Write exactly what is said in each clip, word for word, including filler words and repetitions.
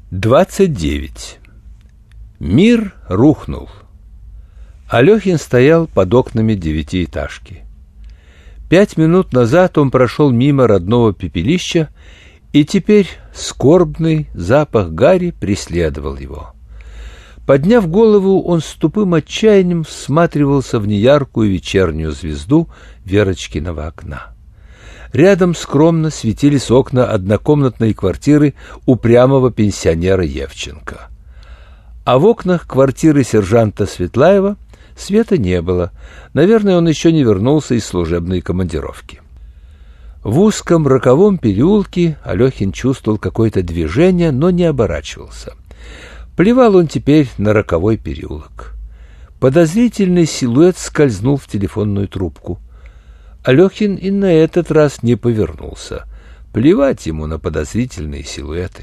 двадцать девять. Мир рухнул. Алехин стоял под окнами девятиэтажки. Пять минут назад он прошел мимо родного пепелища, и теперь скорбный запах гари преследовал его. Подняв голову, он с тупым отчаянием всматривался в неяркую вечернюю звезду Верочкиного окна. Рядом скромно светились окна однокомнатной квартиры упрямого пенсионера Евченко. А в окнах квартиры сержанта Светлаева света не было. Наверное, он еще не вернулся из служебной командировки. В узком роковом переулке Алехин чувствовал какое-то движение, но не оборачивался. Плевал он теперь на роковой переулок. Подозрительный силуэт скользнул в телефонную трубку. Алехин и на этот раз не повернулся. Плевать ему на подозрительные силуэты.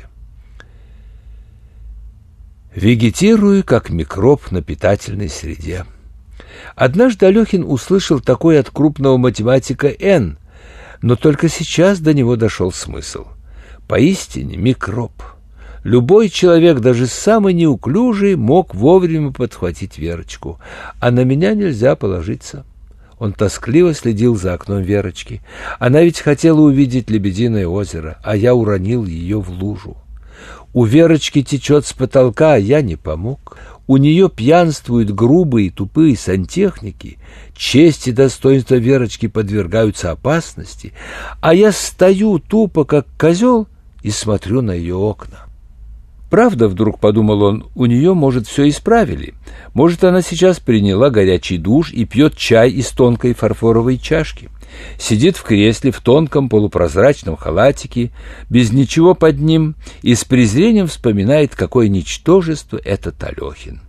Вегетирую, как микроб на питательной среде. Однажды Алехин услышал такое от крупного математика Н, но только сейчас до него дошел смысл. Поистине микроб. Любой человек, даже самый неуклюжий, мог вовремя подхватить Верочку, а на меня нельзя положиться. Он тоскливо следил за окном Верочки. Она ведь хотела увидеть Лебединое озеро, а я уронил ее в лужу. У Верочки течет с потолка, а я не помог. У нее пьянствуют грубые и тупые сантехники, честь и достоинство Верочки подвергаются опасности, а я стою тупо, как козел, и смотрю на ее окна. Правда, вдруг подумал он, у нее, может, все исправили. Может, она сейчас приняла горячий душ и пьет чай из тонкой фарфоровой чашки. Сидит в кресле в тонком полупрозрачном халатике, без ничего под ним, и с презрением вспоминает, какое ничтожество этот Алехин.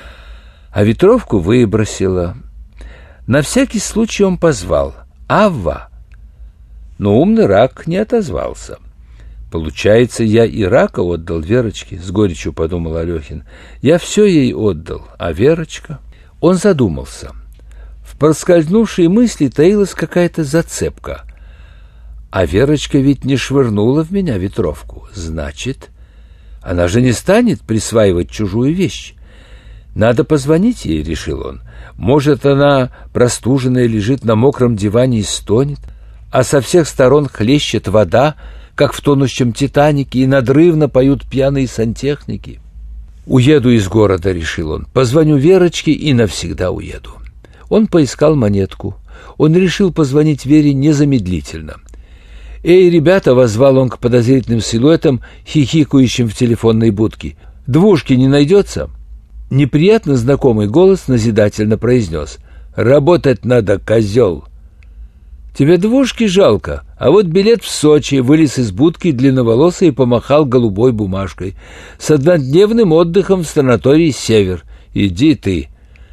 А ветровку выбросила. На всякий случай он позвал «Авва», но умный рак не отозвался. «Получается, я и рака отдал Верочке», — с горечью подумал Алехин. «Я все ей отдал, а Верочка...» Он задумался. В проскользнувшей мысли таилась какая-то зацепка. А Верочка ведь не швырнула в меня ветровку. Значит, она же не станет присваивать чужую вещь. Надо позвонить ей, решил он. Может, она, простуженная, лежит на мокром диване и стонет, а со всех сторон хлещет вода, как в тонущем «Титанике», и надрывно поют пьяные сантехники. «Уеду из города», — решил он. «Позвоню Верочке и навсегда уеду». Он поискал монетку. Он решил позвонить Вере незамедлительно. «Эй, ребята!» — воззвал он к подозрительным силуэтам, хихикающим в телефонной будке. «Двушки не найдется?» Неприятно знакомый голос назидательно произнес: «Работать надо, козел!» «Тебе двушки жалко, а вот билет в Сочи», — вылез из будки длинноволосый и помахал голубой бумажкой. «С однодневным отдыхом в санатории «Север». Иди ты».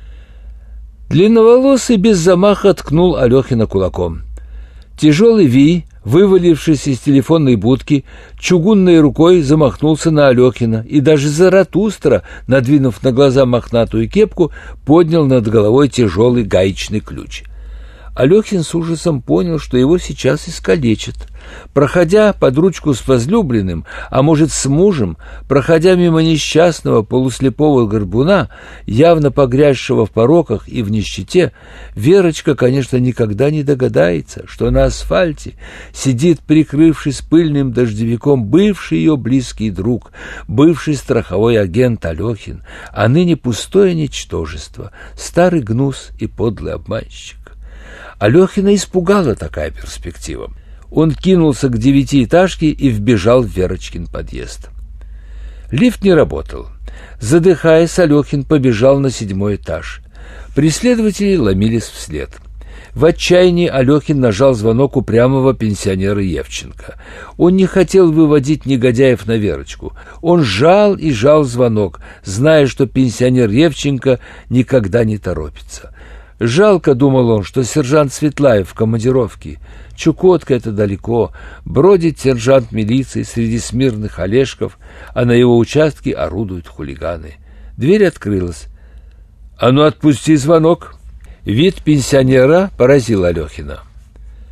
Длинноволосый без замаха ткнул Алехина кулаком. Тяжелый Ви, вывалившись из телефонной будки, чугунной рукой замахнулся на Алехина, и даже Заратустра, надвинув на глаза мохнатую кепку, поднял над головой тяжелый гаечный ключ. Алехин с ужасом понял, что его сейчас искалечат. Проходя под ручку с возлюбленным, а может с мужем, проходя мимо несчастного полуслепого горбуна, явно погрязшего в пороках и в нищете, Верочка, конечно, никогда не догадается, что на асфальте сидит, прикрывшись пыльным дождевиком, бывший ее близкий друг, бывший страховой агент Алехин, а ныне пустое ничтожество, старый гнус и подлый обманщик. Алехина испугала такая перспектива. Он кинулся к девятиэтажке и вбежал в Верочкин подъезд. Лифт не работал. Задыхаясь, Алехин побежал на седьмой этаж. Преследователи ломились вслед. В отчаянии Алехин нажал звонок упрямого пенсионера Евченко. Он не хотел выводить негодяев на Верочку. Он жал и жал звонок, зная, что пенсионер Евченко никогда не торопится. Жалко, думал он, что сержант Светлаев в командировке. Чукотка — это далеко. Бродит сержант милиции среди смирных олешков, а на его участке орудуют хулиганы. Дверь открылась. «А ну, отпусти звонок!» Вид пенсионера поразил Алехина.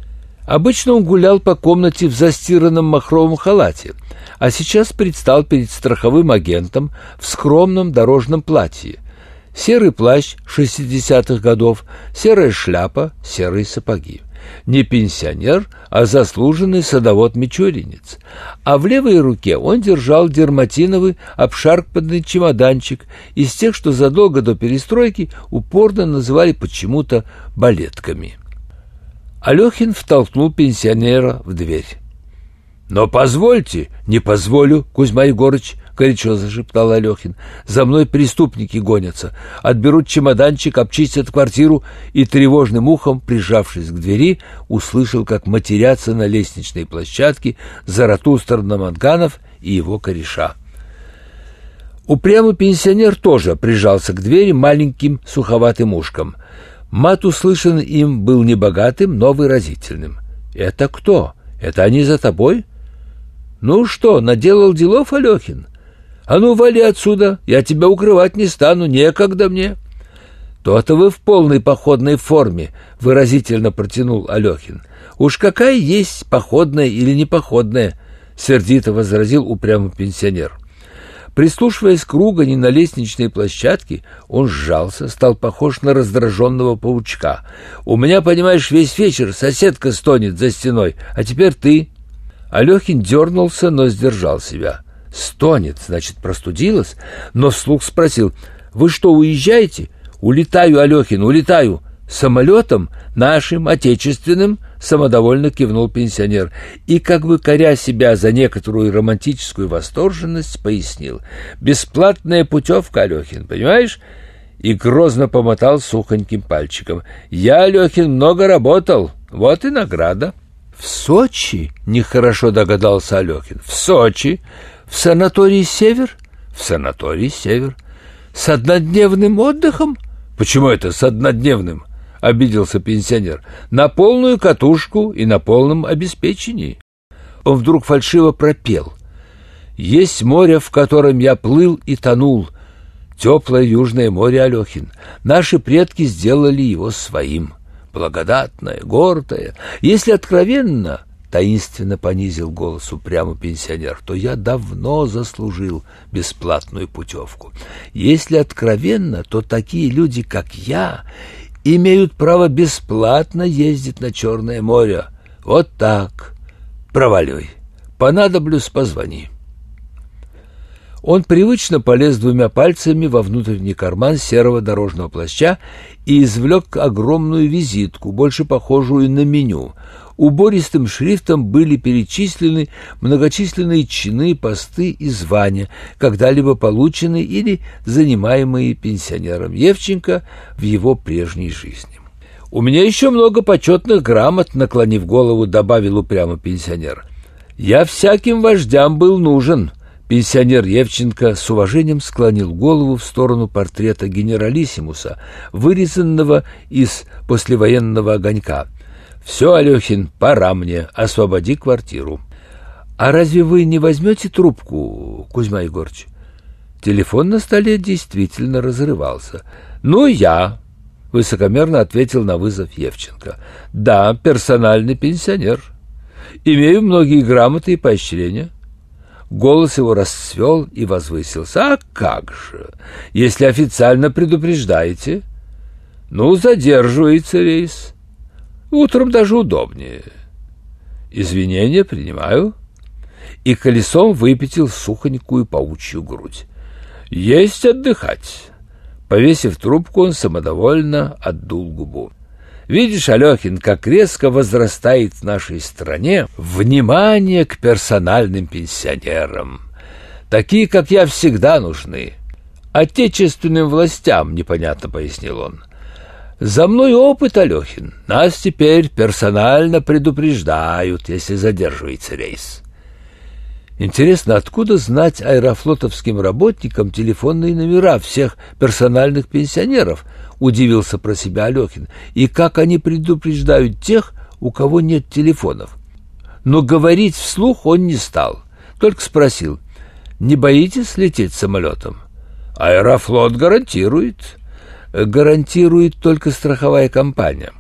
Обычно он гулял по комнате в застиранном махровом халате, а сейчас предстал перед страховым агентом в скромном дорожном платье. Серый плащ шестидесятых годов, серая шляпа, серые сапоги. Не пенсионер, а заслуженный садовод-мичуринец. А в левой руке он держал дерматиновый обшарпанный чемоданчик из тех, что задолго до перестройки упорно называли почему-то балетками. Алехин втолкнул пенсионера в дверь. «Но позвольте!» «Не позволю, Кузьма Егорыч!» — горячо зашептал Алехин. «За мной преступники гонятся. Отберут чемоданчик, обчистят квартиру». И тревожным ухом, прижавшись к двери, услышал, как матерятся на лестничной площадке Заратустр Наманганов и его кореша. Упрямый пенсионер тоже прижался к двери маленьким суховатым ушком. Мат, услышанный им, был небогатым, но выразительным. «Это кто? Это они за тобой?» «Ну что, наделал делов, Алехин? А ну, вали отсюда, я тебя укрывать не стану, некогда мне». «То-то вы в полной походной форме», — выразительно протянул Алехин. «Уж какая есть, походная или не походная», — сердито возразил упрямый пенсионер. Прислушиваясь к ругани на лестничной площадке, он сжался, стал похож на раздраженного паучка. «У меня, понимаешь, весь вечер соседка стонет за стеной, а теперь ты». Алехин дернулся, но сдержал себя. «Стонет, значит, простудилась?» Но вслух спросил: «Вы что, уезжаете?» «Улетаю, Алехин, улетаю. Самолетом? Нашим, отечественным?» Самодовольно кивнул пенсионер и, как бы коря себя за некоторую романтическую восторженность, пояснил: «Бесплатная путевка, Алехин, понимаешь?» И грозно помотал сухоньким пальчиком. «Я, Алехин, много работал, вот и награда». «В Сочи?» — нехорошо догадался Алехин. «В Сочи. В санатории «Север»?» «В санатории «Север». «С однодневным отдыхом?» «Почему это с однодневным?» — обиделся пенсионер. «На полную катушку и на полном обеспечении». Он вдруг фальшиво пропел: «Есть море, в котором я плыл и тонул, теплое южное море, Алехин. Наши предки сделали его своим. Благодатное, гордое. Если откровенно, — таинственно понизил голос упрямый пенсионер, — то я давно заслужил бесплатную путевку. Если откровенно, то такие люди, как я, имеют право бесплатно ездить на Черное море. Вот так. Проваливай. Понадоблюсь, позвони». Он привычно полез двумя пальцами во внутренний карман серого дорожного плаща и извлек огромную визитку, больше похожую на меню. Убористым шрифтом были перечислены многочисленные чины, посты и звания, когда-либо полученные или занимаемые пенсионером Евченко в его прежней жизни. «У меня еще много почетных грамот», — наклонив голову, добавил упрямо пенсионер. «Я всяким вождям был нужен». Пенсионер Евченко с уважением склонил голову в сторону портрета генералиссимуса, вырезанного из послевоенного огонька. «Все, Алехин, пора мне, освободи квартиру». «А разве вы не возьмете трубку, Кузьма Егорыч?» Телефон на столе действительно разрывался. «Ну, я», — высокомерно ответил на вызов Евченко. «Да, персональный пенсионер. Имею многие грамоты и поощрения». Голос его расцвел и возвысился. «А как же, если официально предупреждаете?» «Ну, задерживается рейс. Утром даже удобнее». «Извинения принимаю». И колесом выпятил сухонькую паучью грудь. «Есть отдыхать». Повесив трубку, он самодовольно отдул губу. «Видишь, Алехин, как резко возрастает в нашей стране внимание к персональным пенсионерам. Такие, как я, всегда нужны. Отечественным властям», — непонятно пояснил он. «За мной опыт, Алехин. Нас теперь персонально предупреждают, если задерживается рейс». Интересно, откуда знать аэрофлотовским работникам телефонные номера всех персональных пенсионеров? Удивился про себя Алехин. И как они предупреждают тех, у кого нет телефонов? Но говорить вслух он не стал, только спросил: «Не боитесь лететь самолетом?» «Аэрофлот гарантирует». «Гарантирует только страховая компания».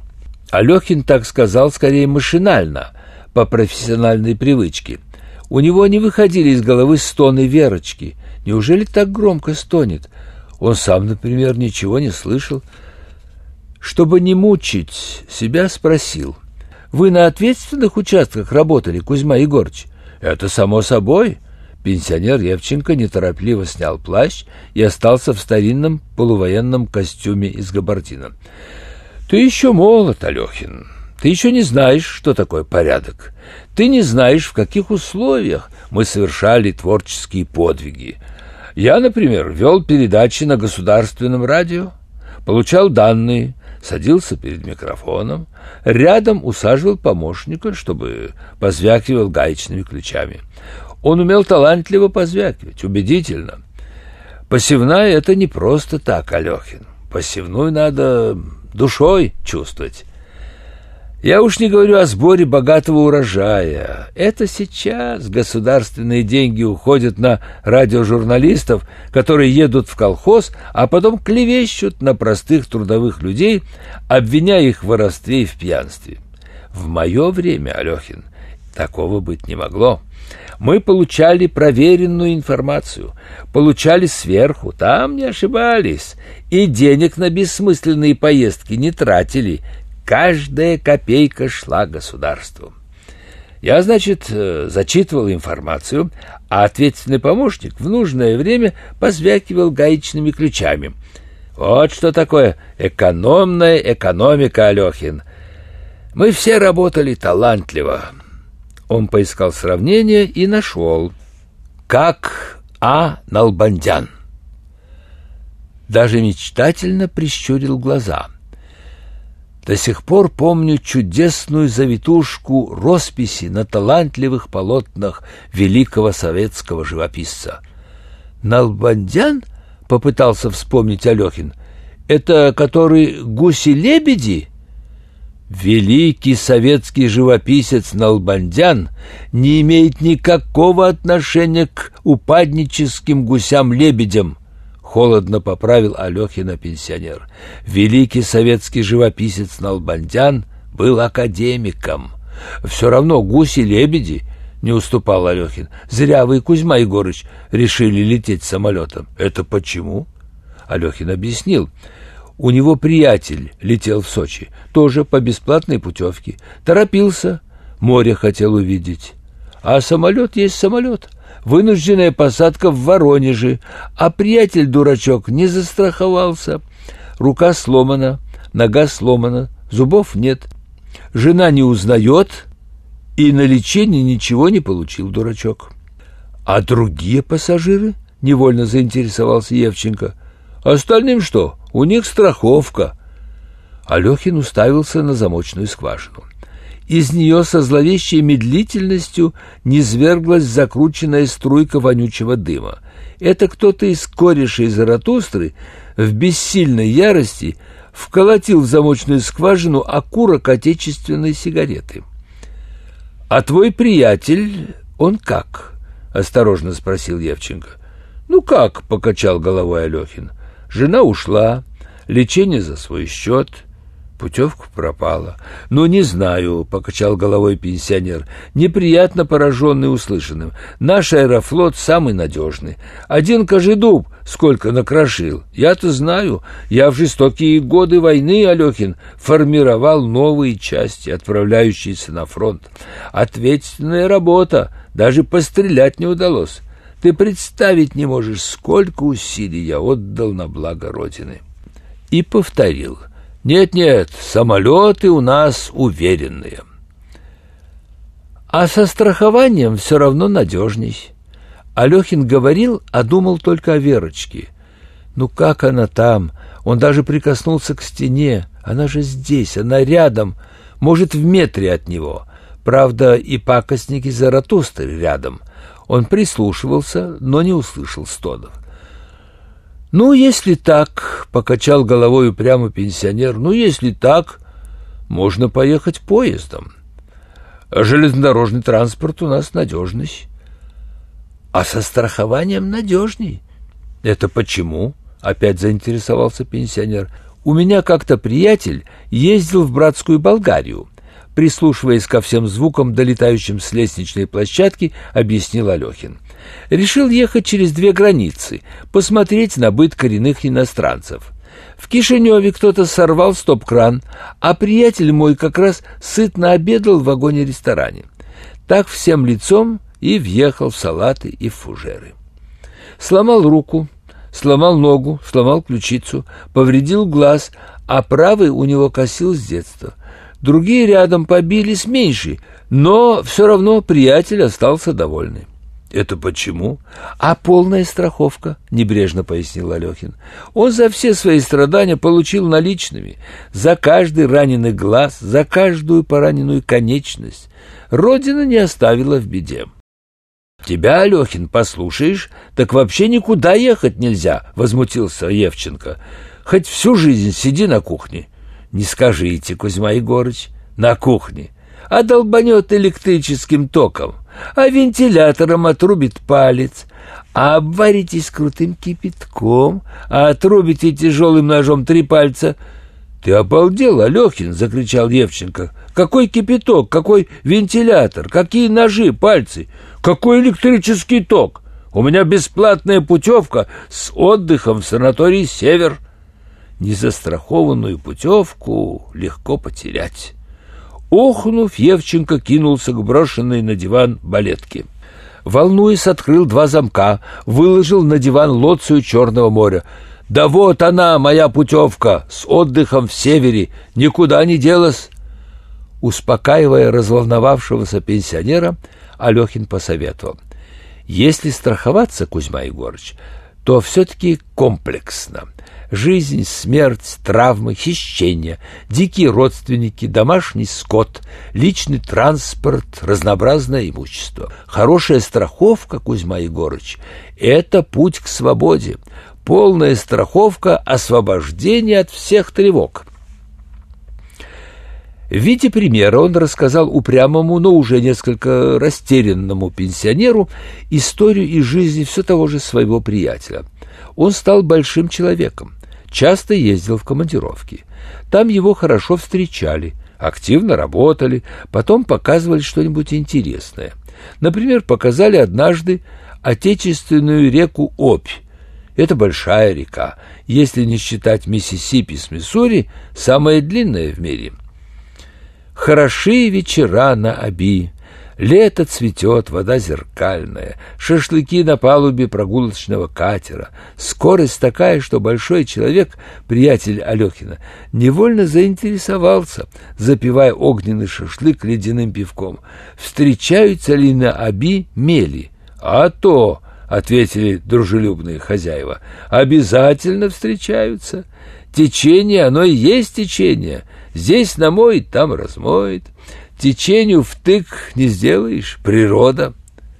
Алехин так сказал скорее машинально, по профессиональной привычке. У него не выходили из головы стоны Верочки. Неужели так громко стонет? Он сам, например, ничего не слышал. Чтобы не мучить себя, спросил: «Вы на ответственных участках работали, Кузьма Егорыч?» «Это само собой». Пенсионер Евченко неторопливо снял плащ и остался в старинном полувоенном костюме из габардина. «Ты еще молод, Алехин. Ты еще не знаешь, что такое порядок. Ты не знаешь, в каких условиях мы совершали творческие подвиги. Я, например, вел передачи на государственном радио, получал данные, садился перед микрофоном, рядом усаживал помощника, чтобы позвякивал гаечными ключами. Он умел талантливо позвякивать, убедительно. Посевная — это не просто так, Алехин. Посевную надо душой чувствовать. Я уж не говорю о сборе богатого урожая. Это сейчас государственные деньги уходят на радиожурналистов, которые едут в колхоз, а потом клевещут на простых трудовых людей, обвиняя их в воровстве и в пьянстве. В мое время, Алехин, такого быть не могло. Мы получали проверенную информацию, получали сверху, там не ошибались, и денег на бессмысленные поездки не тратили. Каждая копейка шла государству. Я, значит, зачитывал информацию, а ответственный помощник в нужное время позвякивал гаечными ключами. Вот что такое экономная экономика, Алехин. Мы все работали талантливо. Он поискал сравнение и нашел. Как А. Налбандян. Даже мечтательно прищурил глаза. До сих пор помню чудесную завитушку росписи на талантливых полотнах великого советского живописца. Налбандян, попытался вспомнить Алехин, это который гуси-лебеди? Великий советский живописец Налбандян не имеет никакого отношения к упадническим гусям-лебедям, холодно поправил Алехина пенсионер. Великий советский живописец Налбандян был академиком. Все равно гуси-лебеди, не уступал Алехин. Зря вы, Кузьма Егорыч, решили лететь самолетом. Это почему? Алехин объяснил. У него приятель летел в Сочи, тоже по бесплатной путевке. Торопился, море хотел увидеть. А самолет есть самолет. Вынужденная посадка в Воронеже, а приятель-дурачок не застраховался. Рука сломана, нога сломана, зубов нет. Жена не узнает, и на лечение ничего не получил дурачок. А другие пассажиры? Невольно заинтересовался Евченко. Остальным что? У них страховка. Алехин уставился на замочную скважину. Из нее со зловещей медлительностью низверглась закрученная струйка вонючего дыма. Это кто-то из корешей Заратустры в бессильной ярости вколотил в замочную скважину окурок отечественной сигареты. — А твой приятель, он как? — осторожно спросил Евченко. — Ну как? — покачал головой Алехин. — Жена ушла, лечение за свой счет, путевка пропала. — Ну, не знаю, — покачал головой пенсионер, неприятно пораженный услышанным. Наш Аэрофлот самый надежный. Один Кожедуб сколько накрошил. Я-то знаю, я в жестокие годы войны, Алехин, формировал новые части, отправляющиеся на фронт. Ответственная работа, даже пострелять не удалось. Ты представить не можешь, сколько усилий я отдал на благо Родины. И повторил. Нет-нет, самолеты у нас уверенные. А со страхованием все равно надежней. Алехин говорил, а думал только о Верочке. Ну как она там? Он даже прикоснулся к стене. Она же здесь, она рядом, может, в метре от него. Правда, и пакостники Заратустры рядом. Он прислушивался, но не услышал стонов. «Ну, если так», — покачал головой упрямо пенсионер, — «ну, если так, можно поехать поездом. Железнодорожный транспорт у нас надежный». «А со страхованием надежней». «Это почему?» — опять заинтересовался пенсионер. У меня как-то приятель ездил в братскую Болгарию. Прислушиваясь ко всем звукам, долетающим с лестничной площадки, объяснил Алехин. Решил ехать через две границы, посмотреть на быт коренных иностранцев. В Кишиневе кто-то сорвал стоп-кран, а приятель мой как раз сытно обедал в вагоне-ресторане. Так всем лицом и въехал в салаты и в фужеры. Сломал руку, сломал ногу, сломал ключицу, повредил глаз, а правый у него косил с детства. Другие рядом побились меньше, но все равно приятель остался довольный. «Это почему?» «А полная страховка», — небрежно пояснил Алехин. «Он за все свои страдания получил наличными. За каждый раненый глаз, за каждую пораненную конечность. Родина не оставила в беде». «Тебя, Алехин, послушаешь, так вообще никуда ехать нельзя», — возмутился Евченко. «Хоть всю жизнь сиди на кухне». «Не скажите, Кузьма Егорыч, на кухне. А долбанет электрическим током, а вентилятором отрубит палец, а обваритесь крутым кипятком, а отрубите тяжелым ножом три пальца». «Ты обалдел, Алехин!» — закричал Евченко. «Какой кипяток, какой вентилятор, какие ножи, пальцы, какой электрический ток? У меня бесплатная путевка с отдыхом в санаторий «Север». Незастрахованную путевку легко потерять». Охнув, Евченко кинулся к брошенной на диван балетке. Волнуясь, открыл два замка, выложил на диван лоцию Черного моря. «Да вот она, моя путевка, с отдыхом в Севере, никуда не делась!» Успокаивая разволновавшегося пенсионера, Алехин посоветовал: «Если страховаться, Кузьма Егорыч, то все-таки комплексно. Жизнь, смерть, травмы, хищения, дикие родственники, домашний скот, личный транспорт, разнообразное имущество. Хорошая страховка, Кузьма Егорыч, это путь к свободе, полная страховка освобождения от всех тревог». В виде примера он рассказал упрямому, но уже несколько растерянному пенсионеру историю из жизни все того же своего приятеля. Он стал большим человеком, часто ездил в командировки. Там его хорошо встречали, активно работали, потом показывали что-нибудь интересное. Например, показали однажды отечественную реку Обь. Это большая река, если не считать Миссисипи с Миссури, самая длинная в мире. Хороши вечера на Оби, лето цветет, вода зеркальная, шашлыки на палубе прогулочного катера. Скорость такая, что большой человек, приятель Алехина, невольно заинтересовался, запивая огненный шашлык ледяным пивком. Встречаются ли на Оби мели? А то, — ответили дружелюбные хозяева, — обязательно встречаются. Течение, оно и есть течение. Здесь намоет, там размоет. Течению втык не сделаешь, природа.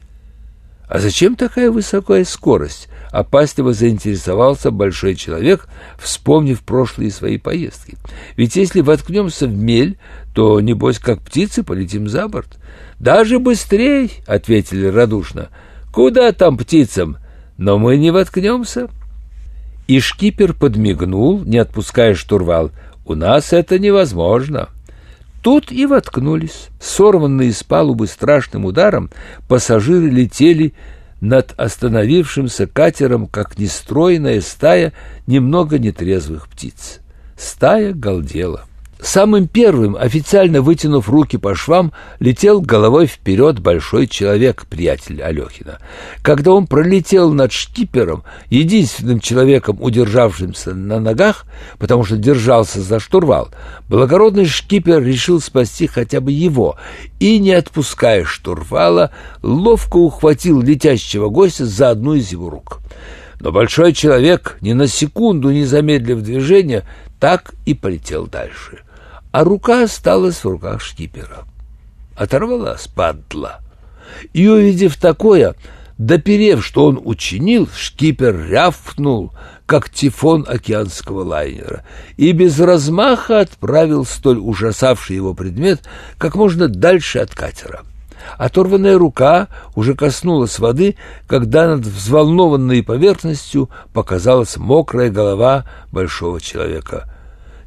А зачем такая высокая скорость? Опасливо заинтересовался большой человек, вспомнив прошлые свои поездки. Ведь если воткнемся в мель, то, небось, как птицы полетим за борт. Даже быстрей, — ответили радушно. Куда там птицам? Но мы не воткнемся. И шкипер подмигнул, не отпуская штурвал. «У нас это невозможно». Тут и воткнулись. Сорванные с палубы страшным ударом, пассажиры летели над остановившимся катером, как нестройная стая немного нетрезвых птиц. Стая галдела. Самым первым, официально вытянув руки по швам, летел головой вперед большой человек, приятель Алехина. Когда он пролетел над шкипером, единственным человеком, удержавшимся на ногах, потому что держался за штурвал, благородный шкипер решил спасти хотя бы его и, не отпуская штурвала, ловко ухватил летящего гостя за одну из его рук. Но большой человек, ни на секунду не замедлив движение, так и полетел дальше. А рука осталась в руках шкипера. Оторвалась, падла. И, увидев такое, доперев, что он учинил, шкипер рявкнул, как тифон океанского лайнера, и без размаха отправил столь ужасавший его предмет как можно дальше от катера. Оторванная рука уже коснулась воды, когда над взволнованной поверхностью показалась мокрая голова большого человека.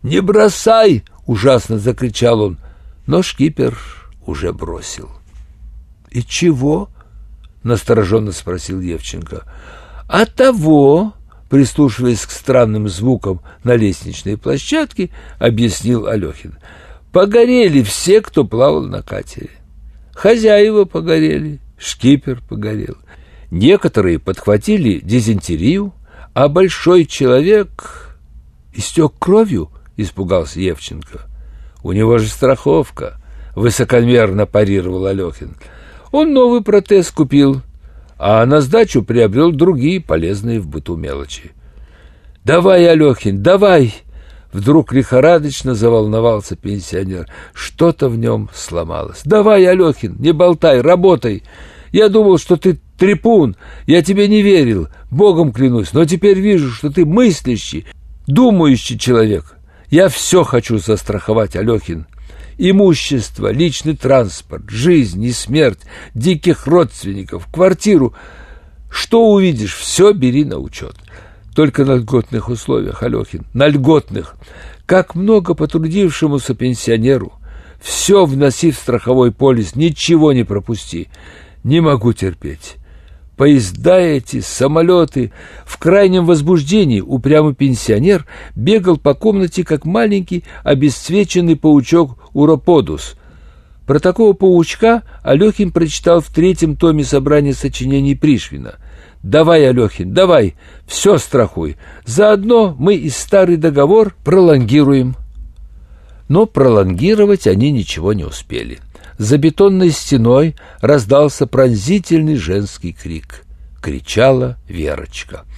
«Не бросай!» — ужасно закричал он, но шкипер уже бросил. «И чего?» — настороженно спросил Евченко. «А того!» — прислушиваясь к странным звукам на лестничной площадке, объяснил Алехин. «Погорели все, кто плавал на катере. Хозяева погорели, шкипер погорел. Некоторые подхватили дизентерию, а большой человек истек кровью», — испугался Евченко. «У него же страховка», — высокомерно парировал Алехин. «Он новый протез купил, а на сдачу приобрел другие полезные в быту мелочи». «Давай, Алехин, давай!» Вдруг лихорадочно заволновался пенсионер. Что-то в нем сломалось. «Давай, Алехин, не болтай, работай! Я думал, что ты трепун, я тебе не верил, Богом клянусь, но теперь вижу, что ты мыслящий, думающий человек. Я все хочу застраховать, Алехин. Имущество, личный транспорт, жизнь и смерть, диких родственников, квартиру. Что увидишь, все бери на учет. Только на льготных условиях, Алехин, на льготных. Как много потрудившемуся пенсионеру. Все вноси в страховой полис, ничего не пропусти. Не могу терпеть. Поезда эти, самолеты». В крайнем возбуждении упрямый пенсионер бегал по комнате, как маленький обесцвеченный паучок Уроподус. Про такого паучка Алехин прочитал в третьем томе собрания сочинений Пришвина. «Давай, Алехин, давай, все страхуй. Заодно мы и старый договор пролонгируем». Но пролонгировать они ничего не успели. За бетонной стеной раздался пронзительный женский крик. Кричала Верочка.